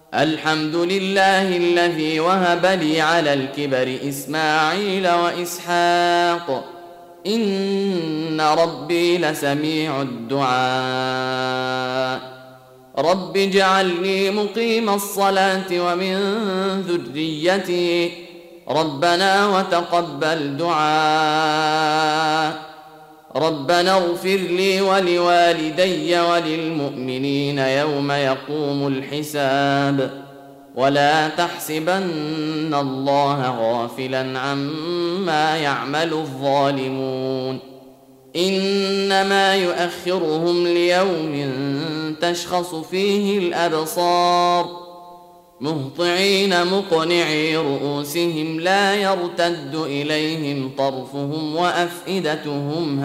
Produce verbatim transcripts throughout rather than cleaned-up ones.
الحمد لله الذي وهب لي على الكبر إسماعيل وإسحاق إن ربي لسميع الدعاء رب اجعلني مقيم الصلاة ومن ذريتي ربنا وتقبل دعاء ربنا اغفر لي ولوالدي وللمؤمنين يوم يقوم الحساب ولا تحسبن الله غافلا عما يعمل الظالمون إنما يؤخرهم ليوم تشخص فيه الأبصار مهطعين مقنعي رؤوسهم لا يرتد إليهم طرفهم وأفئدتهم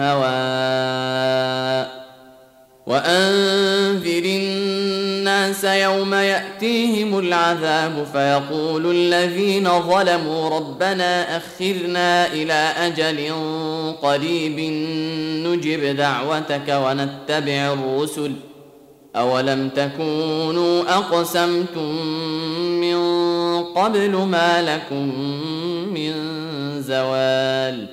هواء وأنذر الناس يوم يأتيهم العذاب فيقول الذين ظلموا ربنا أخرنا إلى أجل قريب نجب دعوتك ونتبع الرسل أولم تكونوا أقسمتم من قبل ما لكم من زوال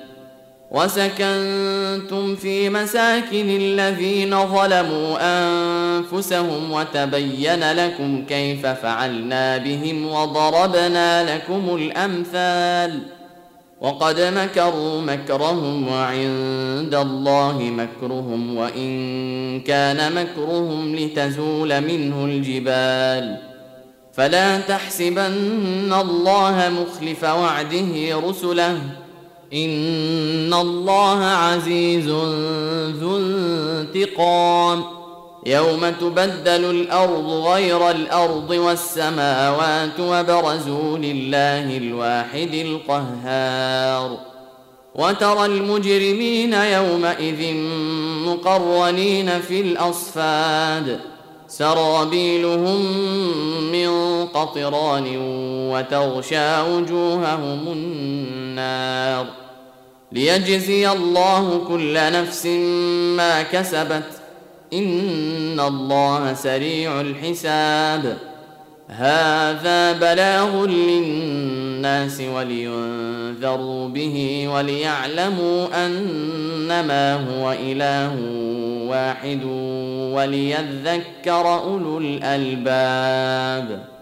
وسكنتم في مساكن الذين ظلموا أنفسهم وتبين لكم كيف فعلنا بهم وضربنا لكم الأمثال وقد مكروا مكرهم وعند الله مكرهم وإن كان مكرهم لتزول منه الجبال فلا تحسبن الله مخلف وعده رسله إن الله عزيز ذو انتقام يوم تبدل الأرض غير الأرض والسماوات وبرزوا لله الواحد القهار وترى المجرمين يومئذ مقرنين في الأصفاد سرابيلهم من قطران وتغشى وجوههم النار ليجزي الله كل نفس ما كسبت إن الله سريع الحساب هذا بلاغ للناس ولينذروا به وليعلموا أنما هو إله واحد وليذكر أولو الألباب.